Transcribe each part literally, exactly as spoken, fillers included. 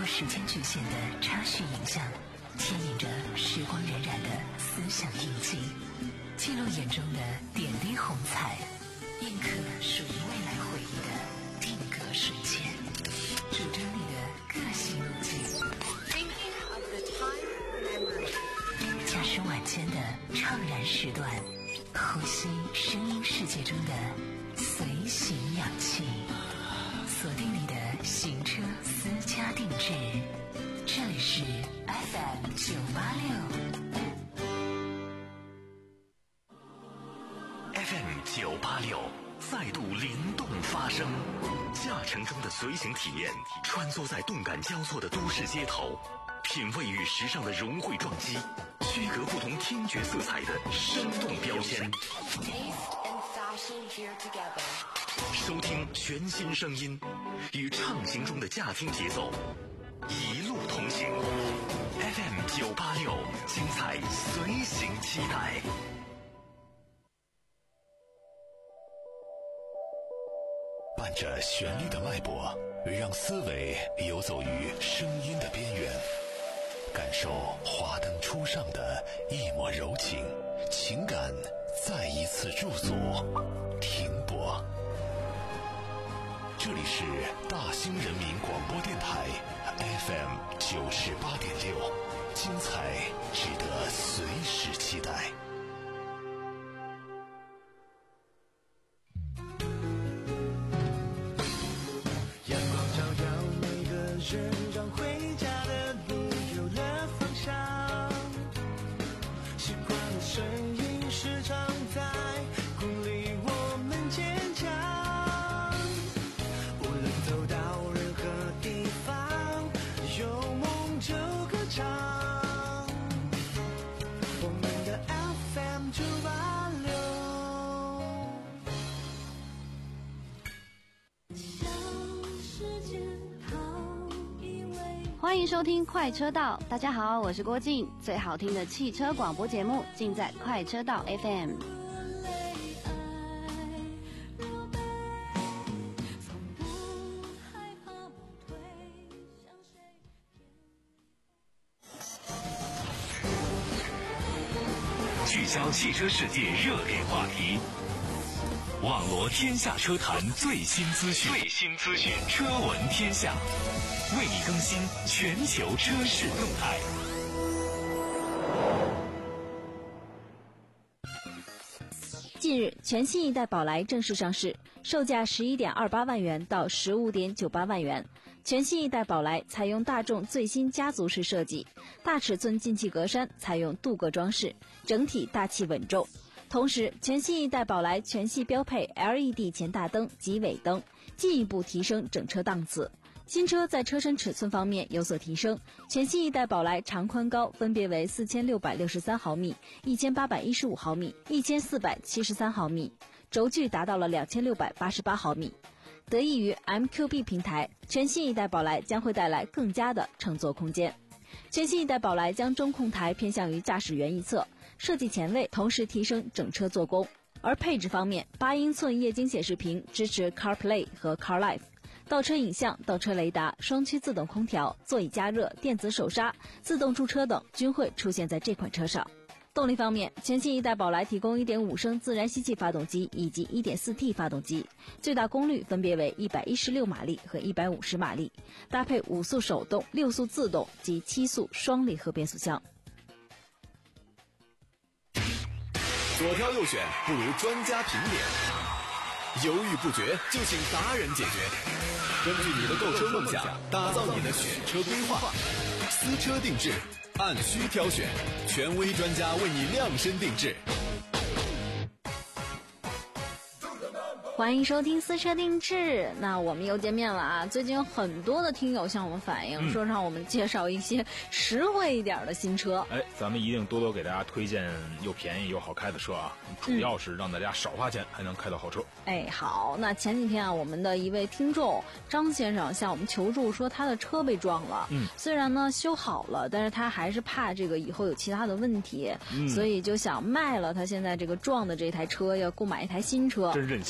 破时间局限的插叙影像，牵引着时光荏苒的思想印记，记录眼中的点滴红彩，印刻属于未来回忆的定格瞬间，主张你的个性路径。驾驶晚间的怅然时段，呼吸声音世界中的随行氧气，锁定你的行车私家定制，这里是 F M 九八六 F M 九八六再度灵动发声，驾乘中的随行体验，穿梭在动感交错的都市街头，品味与时尚的融汇撞击，区隔不同听觉色彩的生动标签，收听全新声音，与畅行中的驾听节奏一路同行。 F M 九八六，精彩随行期待。伴着旋律的脉搏，让思维游走于声音的边缘，感受华灯初上的一抹柔情，情感再一次驻足停泊。这里是大兴人民广播电台 F M 九十八点六，精彩值得随时期待。 阳光照耀每个人，让回家的路有了方向。习惯的声音时常在鼓励我们坚强。无论走到任何地方，有梦就歌唱。我们的 F M 九八六。 欢迎收听快车道，大家好，我是郭静，最好听的汽车广播节目尽在快车道 F M。 聚焦汽车世界热点话题，网罗天下车坛最新资讯，最新资讯，车闻天下，为你更新全球车市动态。 近日，全新一代宝来正式上市，售价 十一点二八万元到 十五点九八万元。全新一代宝来采用大众最新家族式设计，大尺寸进气格栅采用镀铬装饰，整体大气稳重。同时，全新一代宝来全系标配 L E D 前大灯及尾灯，进一步提升整车档次。新车在车身尺寸方面有所提升，全新一代宝来长宽高分别为四千六百六十三毫米、一千八百一十五毫米、一千四百七十三毫米，轴距达到了两千六百八十八毫米。得益于 M Q B 平台，全新一代宝来将会带来更加的乘坐空间。全新一代宝来将中控台偏向于驾驶员一侧，设计前卫，同时提升整车做工。而配置方面，八英寸液晶显示屏支持 CarPlay 和 CarLife，倒车影像、倒车雷达、双区自动空调、座椅加热、电子手刹、自动驻车等均会出现在这款车上。动力方面，全新一代宝来提供 一点五升自然吸气发动机以及 一点四 T 发动机，最大功率分别为一百一十六马力和一百五十马力，搭配五速手动、六速自动及七速双离合变速箱。 左挑右选不如专家评点，犹豫不决就请达人解决。根据你的购车梦想，打造你的选车规划，私车定制，按需挑选，权威专家为你量身定制。 欢迎收听私车定制，那我们又见面了啊！最近有很多的听友向我们反映，嗯、说让我们介绍一些实惠一点的新车。 哎，咱们一定多多给大家推荐又便宜又好开的车啊！主要是让大家少花钱，还能开到好车。 哎，好，那前几天啊，我们的一位听众张先生向我们求助说他的车被撞了，嗯，虽然呢修好了，但是他还是怕这个以后有其他的问题，嗯、所以就想卖了他现在这个撞的这台车，要购买一台新车。 真任性。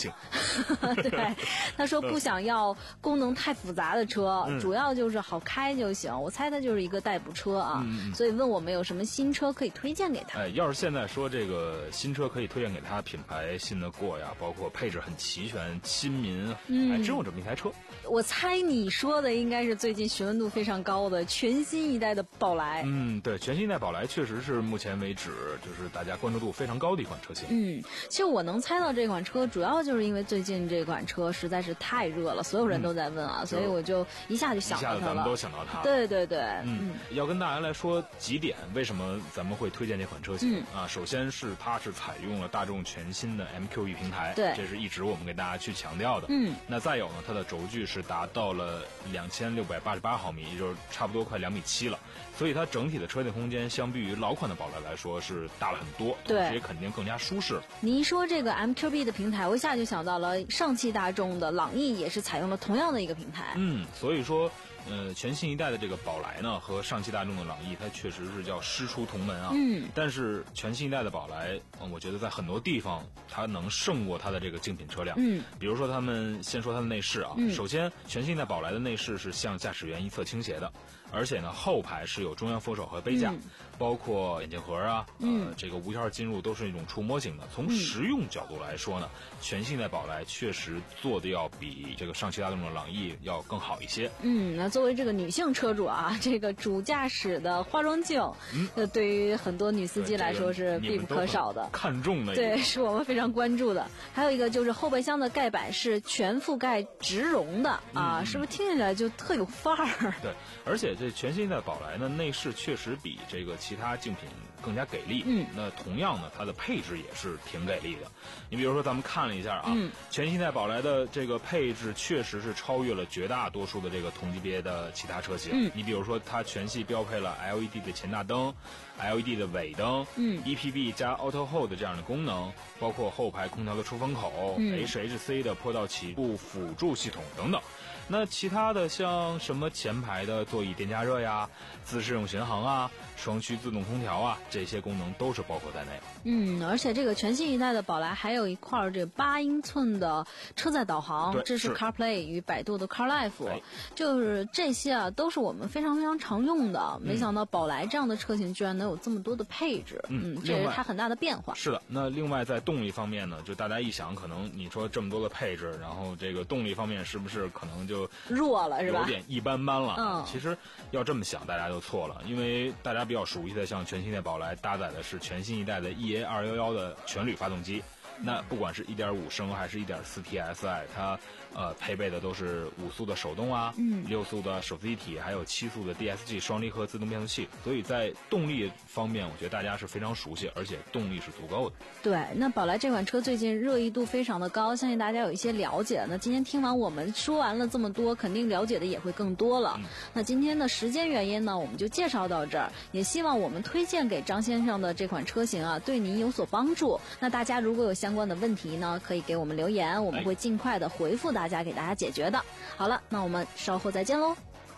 对，他说不想要功能太复杂的车， 嗯、 主要就是好开就行。我猜他就是一个代步车啊，嗯、所以问我们有什么新车可以推荐给他。 哎，要是现在说这个新车可以推荐给他，品牌新的过呀，包括配置很齐全，亲民，嗯、哎，真有这么一台车。 我猜你说的应该是最近询问度非常高的全新一代的宝来。 嗯，对，全新一代宝来确实是目前为止就是大家关注度非常高的一款车型。 嗯，其实我能猜到这款车，主要就是因为最近这款车实在是太热了，所有人都在问啊，嗯、所以我就一下就想到它了。 一下子咱们都想到它了。 对对对， 嗯，嗯要跟大家来说几点，为什么咱们会推荐这款车型、嗯、啊？首先是它是采用了大众全新的 M Q E 平台， 对， 这是一直我们给大家去强调的。 嗯， 那再有呢，它的轴距是达到了两千六百八十八毫米，也就是差不多快两米七了，所以它整体的车内空间相比于老款的宝来来说是大了很多， 对， 同时也肯定更加舒适。 你一说这个 M Q B 的平台，我一下就想到了上汽大众的朗逸也是采用了同样的一个平台。 嗯，所以说呃，全新一代的这个宝来呢，和上汽大众的朗逸，它确实是叫师出同门啊。 嗯。 但是全新一代的宝来，嗯，我觉得在很多地方它能胜过它的这个竞品车辆。 嗯。 比如说，他们先说它的内饰啊。 嗯。 首先，全新一代宝来的内饰是向驾驶员一侧倾斜的，而且呢，后排是有中央扶手和杯架， 嗯、 包括眼镜盒啊， 嗯、 呃，这个无钥匙进入都是一种触摸型的。从实用角度来说呢，嗯、全新一代宝来确实做的要比这个上汽大众的朗逸要更好一些。 嗯，那作为这个女性车主啊，这个主驾驶的化妆镜，嗯，呃，对于很多女司机来说是必不可少的， 这个、看重的， 对，是我们非常关注的。还有一个就是后备箱的盖板是全覆盖植绒的啊， 嗯、 是不是听起来就特有范儿？ 对，而且这全新一代宝来呢，内饰确实比这个其他竞品更加给力。 嗯， 那同样呢，它的配置也是挺给力的。你比如说，咱们看了一下啊， 嗯、 全新一代宝来的这个配置确实是超越了绝大多数的这个同级别的其他车型。 嗯， 你比如说，它全系标配了 L E D 的前大灯、L E D 的尾灯、 嗯 E P B 加 Auto Hold 这样的功能，包括后排空调的出风口、 嗯、 H H C 的坡道起步辅助系统等等。那其他的像什么前排的座椅电加热呀、自适应巡航啊、双区自动空调啊，这些功能都是包括在内。 嗯，而且这个全新一代的宝来还有一块这八英寸的车载导航，支持 CarPlay 与百度的 CarLife，、哎、就是这些啊都是我们非常非常常用的。没想到宝来这样的车型居然能有这么多的配置， 嗯， 嗯这是它很大的变化。 是的，那另外在动力方面呢，就大家一想，可能你说这么多的配置，然后这个动力方面是不是可能就就弱了是吧？ 有点一般般了。 嗯， 其实要这么想，大家就错了，因为大家比较熟悉的，像全新的宝来搭载的是全新一代的 E A 二一一的全铝发动机。那不管是 一点五 升还是 一点四 T S I， 它呃配备的都是五速的手动啊， 嗯， 六速的手自一体，还有七速的 D S G 双离合自动变速器。所以在动力方面，我觉得大家是非常熟悉，而且动力是足够的。 对，那宝来这款车最近热议度非常的高，相信大家有一些了解。那今天听完我们说完了这么多，肯定了解的也会更多了。 嗯、 那今天的时间原因呢，我们就介绍到这儿。也希望我们推荐给张先生的这款车型啊，对您有所帮助。那大家如果有相关的问题呢，可以给我们留言，我们会尽快的回复大家，给大家解决的。好了，那我们稍后再见喽。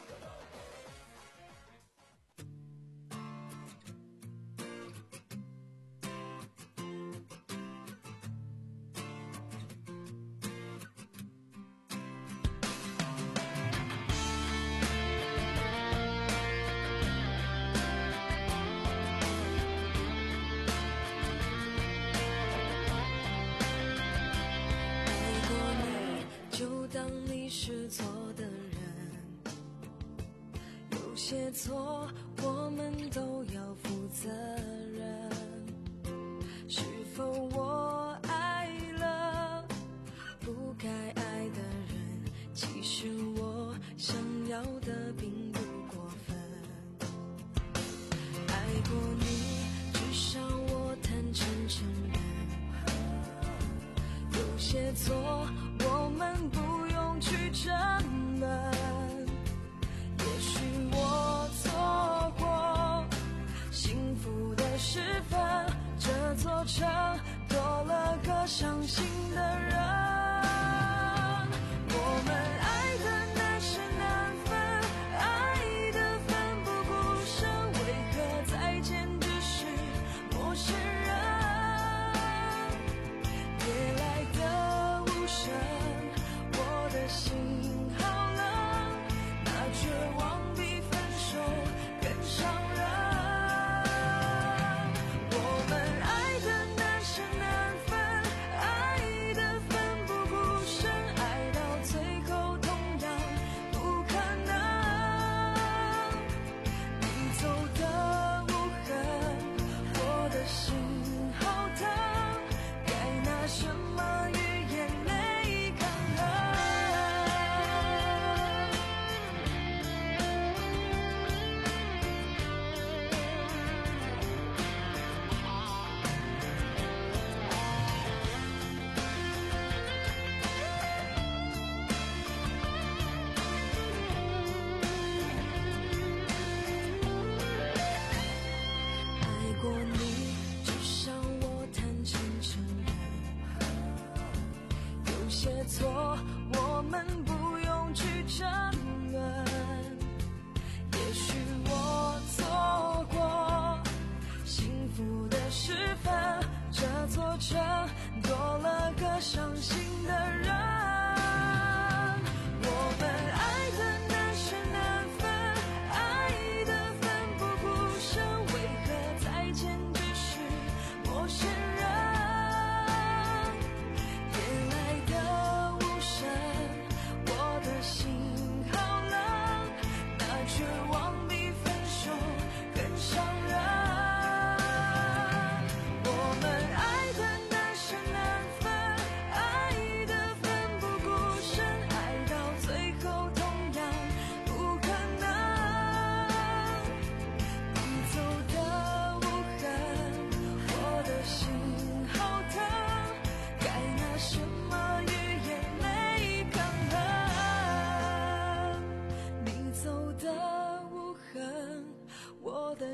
是错的人，有些错我们都要负责任。是否我爱了不该爱的人？其实我想要的并不过分。爱过你，至少我坦诚承认。有些错我们不去争论，也许我错过幸福的时分，这座城多了个伤心的人。我们爱的难舍难分，爱的奋不顾身，为何再见只是陌生人？夜来的无声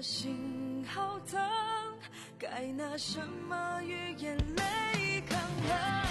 心好疼，该拿什么与眼泪抗衡？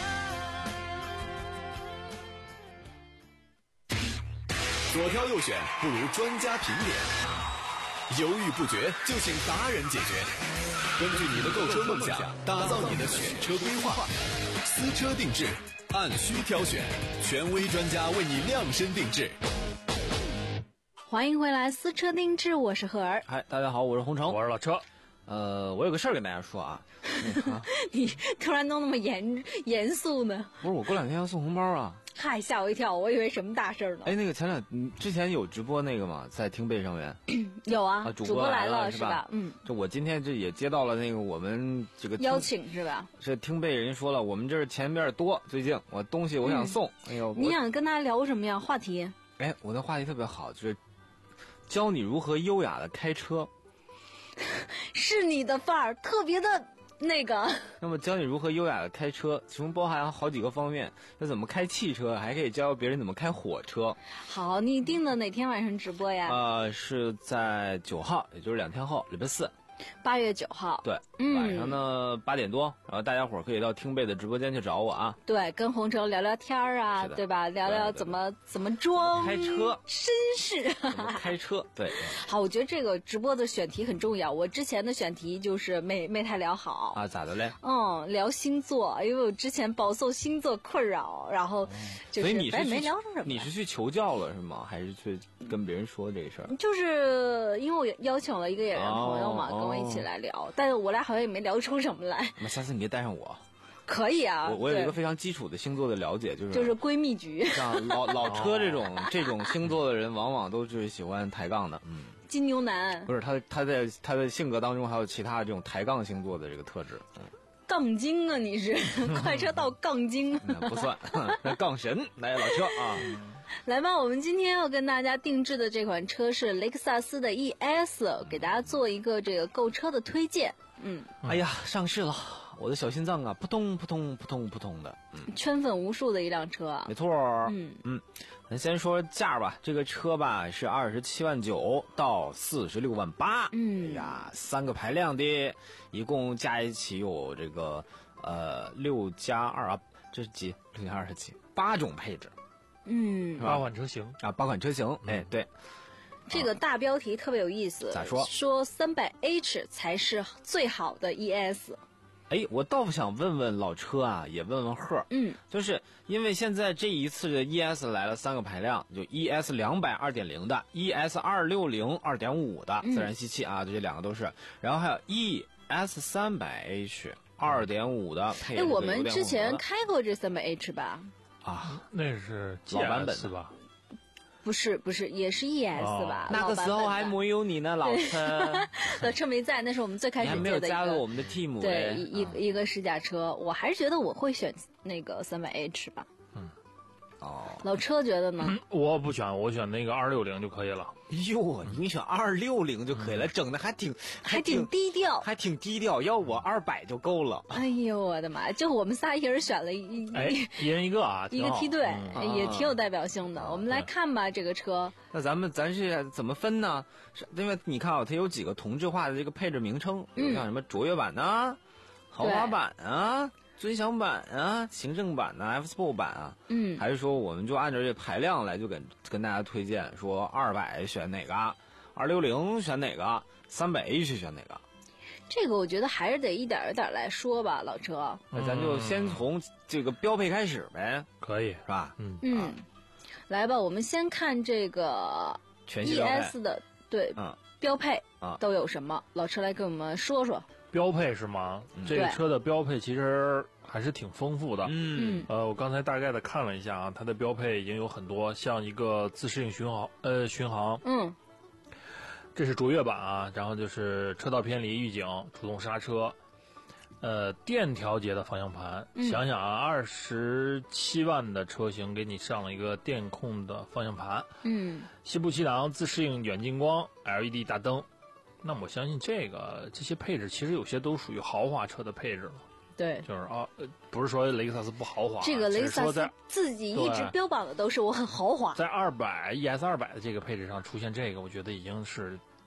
左挑右选不如专家评点，犹豫不决就请达人解决。根据你的购车梦想，打造你的选车规划，私车定制，按需挑选，权威专家为你量身定制。 欢迎回来，私车定制，我是赫儿。 嗨，大家好，我是洪城， 我是老车。 呃，我有个事儿跟大家说啊，啊你突然弄那么严严肃呢？ 不是，我过两天要送红包啊。 嗨，吓我一跳，我以为什么大事儿呢？ 哎，那个前两嗯之前有直播那个嘛，在听贝上面有啊， 啊，主播来了是吧？嗯， 这我今天这也接到了那个我们这个邀请是吧？ 是听贝人家说了，我们这儿钱面多，最近我东西我想送， 嗯、 哎呦， 你想跟大家聊什么呀？话题？ 哎，我的话题特别好，就是教你如何优雅的开车。 是你的范儿，特别的那个。 那么教你如何优雅的开车，其中包含好几个方面，要怎么开汽车，还可以教别人怎么开火车。 好，你定的哪天晚上直播呀？ 呃，是在九号，也就是两天后，礼拜四。 八月九号， 对， 嗯、 晚上呢八点多，然后大家伙儿可以到听贝的直播间去找我啊。 对，跟洪城聊聊天啊，对吧？聊聊怎么怎么装开车绅士， 怎么开车。对， 好，我觉得这个直播的选题很重要。我之前的选题就是没没太聊好啊，咋的嘞？ 嗯，聊星座，因为我之前饱受星座困扰，然后就是、 所以你是没聊成什么。 你是去求教了是吗？还是去跟别人说这个事儿？ 就是因为我邀请了一个演员朋友嘛， 哦、 跟我一起来聊。但是我俩好像也没聊出什么来。 那下次你可以带上我。 可以啊， 我我有一个非常基础的星座的了解，就是就是闺蜜局。 像老老车这种这种星座的人，往往都是喜欢抬杠的。嗯， 金牛男不是他他在他的性格当中还有其他这种抬杠星座的这个特质。嗯， 杠精啊，你是快车道杠精？ 那不算，那杠神来老车啊。 来吧，我们今天要跟大家定制的这款车是雷克萨斯的 E S， 给大家做一个这个购车的推荐。嗯， 哎呀，上市了，我的小心脏啊，扑通扑通扑通扑通的。嗯， 圈粉无数的一辆车啊。 没错。嗯嗯，咱先说价吧，这个车吧是二十七万九到四十六万八。 嗯， 哎呀，三个排量的，一共加一起有这个呃六加二啊，这是几？六加二是几？八种配置。 嗯， 八款车型啊，八款车型，嗯、哎，对。 这个大标题特别有意思， 咋说？ 说三百 H 才是最好的 E S。 哎，我倒想问问老车啊，也问问贺， 嗯， 就是因为现在这一次的 E S 来了三个排量，就 E S 两百二点零的 ，E S 二六零二点五的自然吸气啊，这两个都是，然后还有 E S 三百 H 二点五的配置。哎， 我们之前开过这三百 H 吧？ 啊，那是老版本是吧？ 不是不是，也是 E S 吧？ 哦、那个时候还没有你呢，老车。 老车没在，那是我们最开始你还没有加入我们的 team。 对，一、嗯、一个试驾车，我还是觉得我会选那个三百 H 吧。 嗯。哦。 老车觉得呢？ 嗯、我不选，我选那个二六零就可以了。 哟，你选二六零就可以了，整、嗯、的还挺还挺低调， 还挺低调。要我二百就够了。 哎呦我的妈！就我们仨一人选了一， 哎，一人一个啊， 一个梯队、 嗯， 也挺有代表性的。啊、我们来看吧，这个车。 那咱们咱是怎么分呢？是因为你看啊，它有几个同质化的这个配置名称，比如像什么卓越版啊、豪华版啊、尊享版啊、行政版啊、F Sport 版啊， 嗯， 还是说我们就按照这排量来，就跟跟大家推荐说二百选哪个，二六零选哪个，三百 H 选哪个？ 这个我觉得还是得一点一点来说吧，老车。 那咱就先从这个标配开始呗， 可以是吧？ 嗯嗯、啊，来吧，我们先看这个 E S 的对、 嗯、 标配都有什么、啊？老车来跟我们说说。 标配是吗？嗯、这个车的标配其实还是挺丰富的。 嗯， 呃，我刚才大概的看了一下啊，它的标配已经有很多，像一个自适应巡航，呃，巡航， 嗯， 这是卓越版啊，然后就是车道偏离预警、主动刹车，呃，电调节的方向盘。 嗯、 想想啊，二十七万的车型给你上了一个电控的方向盘。 嗯， 西部气囊、自适应远近光、L E D 大灯。那么我相信这个这些配置其实有些都属于豪华车的配置了。 对， 就是啊，不是说雷克萨斯不豪华， 这个雷克萨斯自己一直标榜的都是我很豪华。 在二百 E S 二百的这个配置上出现这个，我觉得已经是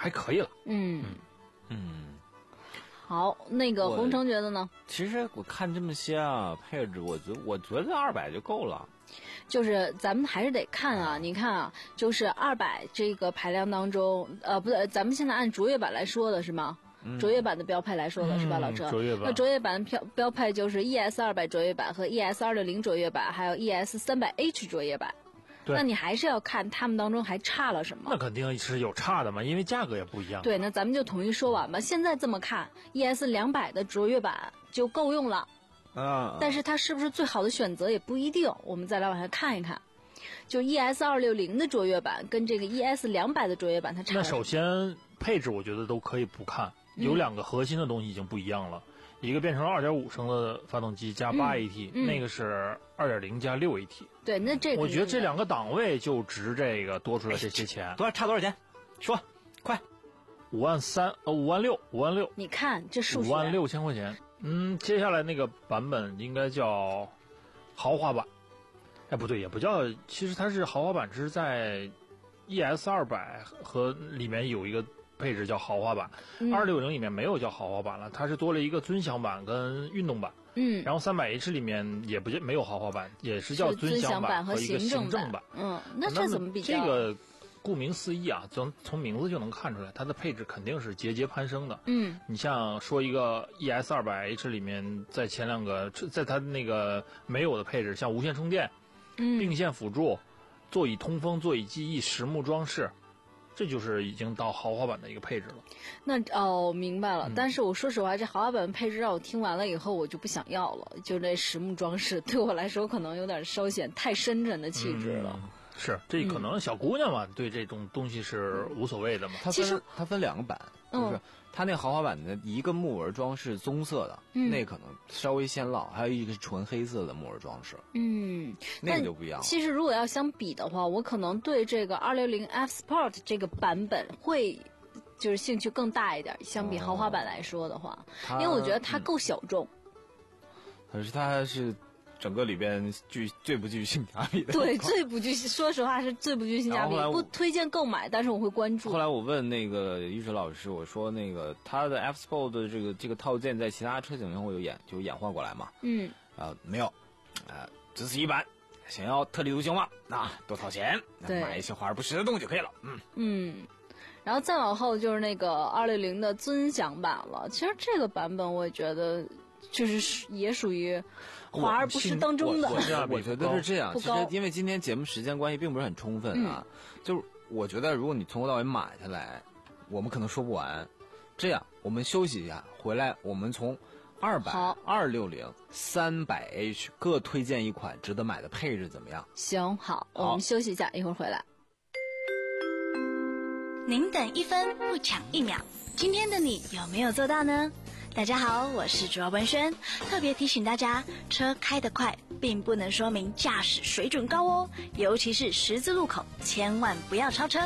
还可以了。 嗯嗯。 好，那个洪城觉得呢？ 其实我看这么些啊配置，我觉我觉得二百就够了。 就是咱们还是得看啊，你看啊，就是二百这个排量当中，呃，不对，咱们现在按卓越版来说的是吗？ 嗯、 卓越版的标配来说的、嗯、是吧，老车？ 卓越版。 那卓越版标标配就是 E S 二百卓越版和 E S 二六零卓越版，还有 E S 三百 H 卓越版。 对， 那你还是要看他们当中还差了什么。 那肯定是有差的嘛，因为价格也不一样。 对，那咱们就统一说完吧。现在这么看 ，E S 两百的卓越版就够用了。 啊， 但是它是不是最好的选择也不一定，我们再来往下看一看。就 E S 二六零的卓越版跟这个 E S 两百的卓越版，它差。 那首先配置我觉得都可以不看，有两个核心的东西已经不一样了，嗯、一个变成了 二点五 升的发动机加 八 A T，、嗯嗯、那个是 二点零 加 六 A T。 对，那这个我觉得这两个档位就值这个多出来这些钱。 多少差多少钱？说，快， 五万三呃五万六五万六。 你看这数五万六千块钱。嗯，接下来那个版本应该叫豪华版，哎，不对，也不叫，其实它是豪华版，只是在 E S 二百和里面有一个配置叫豪华版，二六零里面没有叫豪华版了，它是多了一个尊享版跟运动版。 嗯， 然后 三百 H 里面也不没有豪华版，也是叫尊享版和一个行政版。 嗯，那这怎么比较？ 这个顾名思义啊，从从名字就能看出来，它的配置肯定是节节攀升的。 嗯， 你像说一个 E S 二百 H 里面，在前两个，在它那个没有的配置，像无线充电、 嗯、 并线辅助、座椅通风、座椅记忆、实木装饰，这就是已经到豪华版的一个配置了。 那哦，明白了。 嗯、 但是我说实话，这豪华版配置让我听完了以后，我就不想要了。就这实木装饰对我来说，可能有点稍显太深沉的气质了。 嗯是，这可能小姑娘嘛，嗯、对这种东西是无所谓的嘛。 它分它分两个版， 嗯、 就是它那豪华版的一个木纹装饰棕色的， 嗯、 那可能稍微显老，还有一个是纯黑色的木纹装饰， 嗯， 那个就不一样了。 其实如果要相比的话，我可能对这个二六零 F Sport 这个版本会就是兴趣更大一点，相比豪华版来说的话， 哦、 因为我觉得它够小众。 可是它是。整个里边具最不具性价比的， 对，最不具，说实话是最不具性价比，不推荐购买，但是我会关注。 后来我问那个玉水老师，我说那个他的 F Sport 的这个这个套件在其他车型上会有演就演化过来吗？ 嗯， 啊没有，啊只是一般，想要特立独行嘛，啊多掏钱，买一些华而不实的东西就可以了。嗯嗯，然后再往后就是那个二六零的尊享版了，其实这个版本我觉得就是也属于。华而不实当中的， 我我, 我觉得是这样。 其实因为今天节目时间关系并不是很充分啊， 嗯、 就是我觉得如果你从头到尾买下来，我们可能说不完。这样，我们休息一下，回来我们从二百、二六零、三百 H 各推荐一款值得买的配置，怎么样？ 行，好，我们休息一下，一会儿回来。 您等一分不抢一秒，今天的你有没有做到呢？大家好，我是主要文轩，特别提醒大家，车开得快并不能说明驾驶水准高哦，尤其是十字路口，千万不要超车。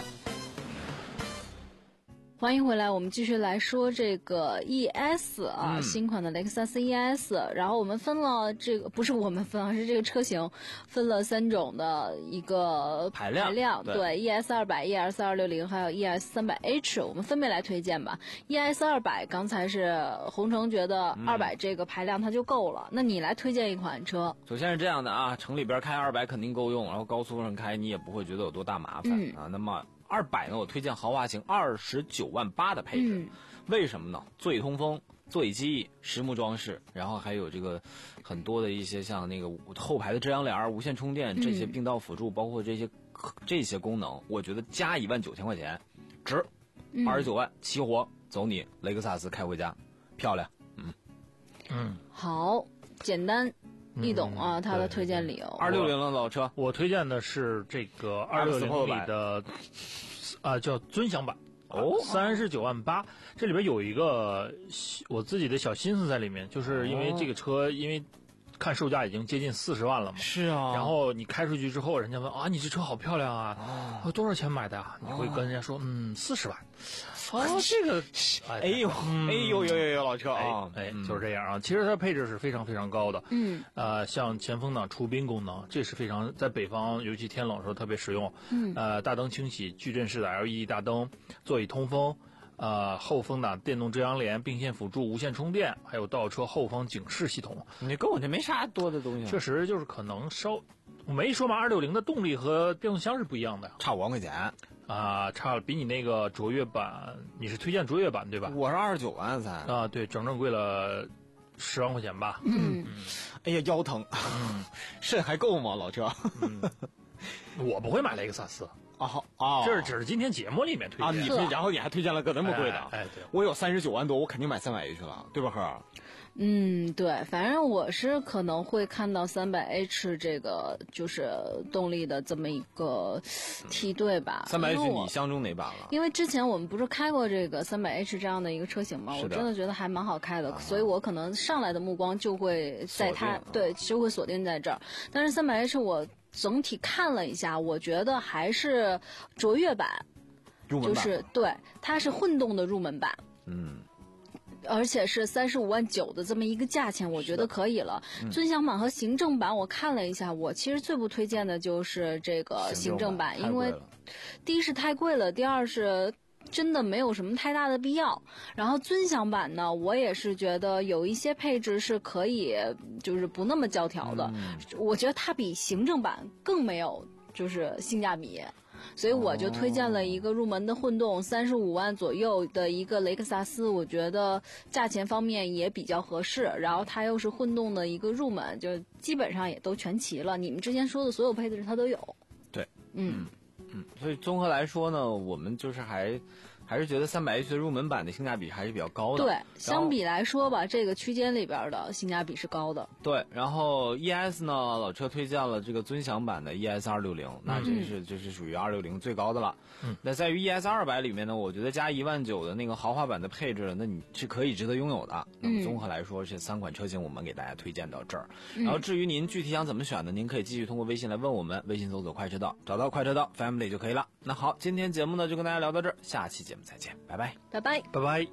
欢迎回来，我们继续来说这个 E S 啊， 嗯、 新款的雷克萨斯 E S。然后我们分了这个，不是我们分，而是这个车型分了三种的一个排量。 排量对, 对 ，E S 二百、E S 二六零还有 E S 三百 H， 我们分别来推荐吧。E S 二百，刚才是洪城觉得二百这个排量它就够了，嗯、那你来推荐一款车。 首先是这样的啊，城里边开二百肯定够用，然后高速上开你也不会觉得有多大麻烦、 嗯、 啊。那么二百呢，我推荐豪华型二十九万八的配置、 嗯， 为什么呢？座椅通风、座椅记忆、实木装饰，然后还有这个很多的一些像那个后排的遮阳帘、无线充电这些并道辅助，嗯、包括这些这些功能，我觉得加一万九千块钱值，二十九万齐活，走你雷克萨斯开回家，漂亮，嗯嗯， 好，简单。易懂啊， 嗯、 他的推荐理由。 二六零的老车， 我推荐的是这个二六零里的，啊，叫尊享版。哦，三十九万八，这里边有一个我自己的小心思在里面，就是因为这个车，因为看售价已经接近四十万了嘛。 是啊。 然后你开出去之后，人家问啊，你这车好漂亮啊，啊多少钱买的啊？你会跟人家说，嗯，四十万。哦，这个， 哎呦，哎呦呦呦呦，老车啊， 哎，就是这样啊。其实它配置是非常非常高的， 嗯， 呃，像前风挡除冰功能，这是非常在北方，尤其天冷的时候特别实用。 嗯， 呃，大灯清洗，矩阵式的 L E D 大灯，座椅通风，呃，后风挡电动遮阳帘，并线辅助，无线充电，还有倒车后方警示系统。 你跟我这没啥多的东西。 确实就是可能稍，我没说嘛，二六零的动力和变速箱是不一样的， 差五万块钱。 啊，差了比你那个卓越版，你是推荐卓越版对吧？ 我是二十九万才啊，对，整整贵了十万块钱吧。 嗯， 嗯哎呀，腰疼，嗯，肾还够吗，老车？ 嗯，我不会买雷克萨斯。 哦哦， 这只是今天节目里面推荐啊，你推，然后你还推荐了个那么贵的， 哎，哎对， 我有三十九万多，我肯定买三百 H 了，对吧，呵？ 嗯，对，反正我是可能会看到三百 H 这个就是动力的这么一个梯队吧。 三百 H 你相中哪版了？ 因为之前我们不是开过这个三百 H 这样的一个车型嘛，我真的觉得还蛮好开的，啊、所以我可能上来的目光就会在它，对，就会锁定在这儿。但是三百 H 我整体看了一下，我觉得还是卓越版， 入门版就是对，它是混动的入门版。 嗯。 而且是三十五万九的这么一个价钱，我觉得可以了。嗯、尊享版和行政版我看了一下，我其实最不推荐的就是这个行政版，因为第一是太贵了，第二是真的没有什么太大的必要。然后尊享版呢，我也是觉得有一些配置是可以，就是不那么教条的。嗯、我觉得它比行政版更没有就是性价比。所以我就推荐了一个入门的混动，三十五万左右的一个雷克萨斯，我觉得价钱方面也比较合适，然后它又是混动的一个入门，就基本上也都全齐了。你们之前说的所有配置它都有。 对， 嗯嗯，所以综合来说呢，我们就是还。还是觉得三百 H 的入门版的性价比还是比较高的。 对，相比来说吧，这个区间里边的性价比是高的。 对，然后 E S 呢，老车推荐了这个尊享版的 E S 二六零，那这是这、嗯、是属于二六零最高的了。嗯，那在于 E S 二百里面呢，我觉得加一万九的那个豪华版的配置，那你是可以值得拥有的。那么综合来说，这三款车型我们给大家推荐到这儿。嗯、然后至于您具体想怎么选呢？您可以继续通过微信来问我们，微信搜索快车道，找到快车道 Family 就可以了。那好，今天节目呢就跟大家聊到这儿，下期节目再见，拜拜， 拜拜， 拜拜。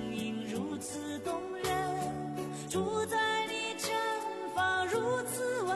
住在你绽放如此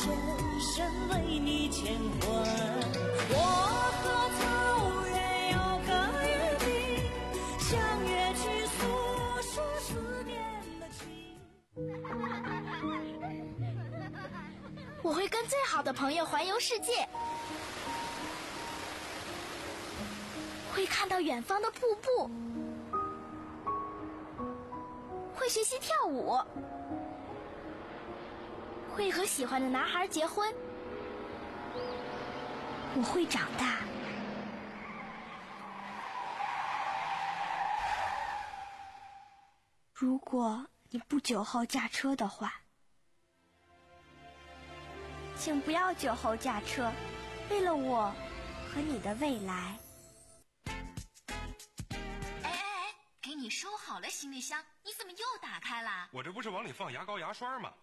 前生为你牵魂。我和草原有个约定，相约去诉说思念的情。 我会跟最好的朋友环游世界，会看到远方的瀑布，会学习跳舞，会和喜欢的男孩结婚。我会长大。如果你不久后驾车的话，请不要酒后驾车，为了我和你的未来。 哎哎哎，给你收好了行李箱，你怎么又打开了？ 我这不是往里放牙膏牙刷吗？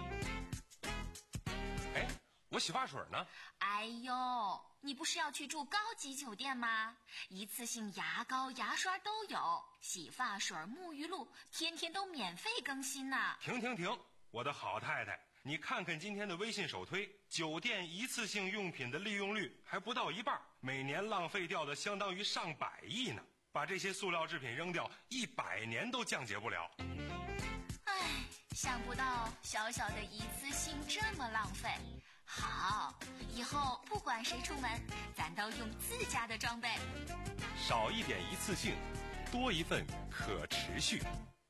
哎，我洗发水呢？ 哎呦，你不是要去住高级酒店吗？一次性牙膏牙刷都有，洗发水沐浴露天天都免费更新呢。 停停停，我的好太太，你看看今天的微信首推，酒店一次性用品的利用率还不到一半，每年浪费掉的相当于上百亿呢。把这些塑料制品扔掉，一百年都降解不了。 唉，想不到小小的一次性这么浪费。好，以后不管谁出门，咱都用自家的装备。 少一点一次性，多一份可持续。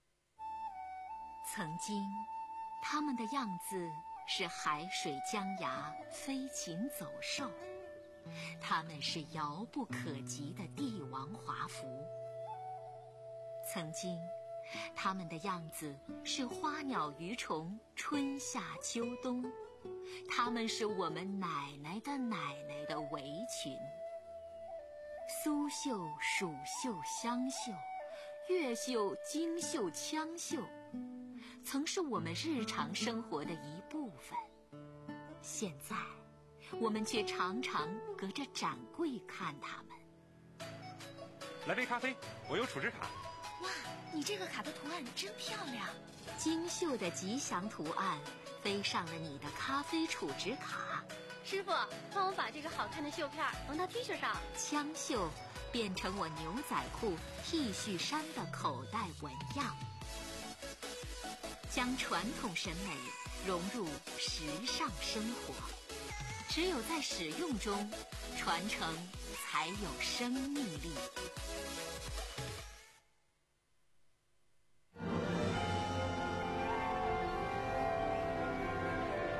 曾经他们的样子是海水江崖，飞禽走兽，他们是遥不可及的帝王华服。曾经他们的样子是花鸟鱼虫，春夏秋冬，他们是我们奶奶的奶奶的围裙。苏绣、蜀绣、湘绣，越绣、京绣、羌绣，曾是我们日常生活的一部分。现在我们却常常隔着展柜看它们。 来杯咖啡，我有储值卡。 哇，你这个卡的图案真漂亮，精绣的吉祥图案飞上了你的咖啡储值卡。 师傅，帮我把这个好看的绣片缝到 T 恤上。 枪绣变成我牛仔裤、T 恤衫的口袋纹样，将传统审美融入时尚生活。只有在使用中，传承才有生命力。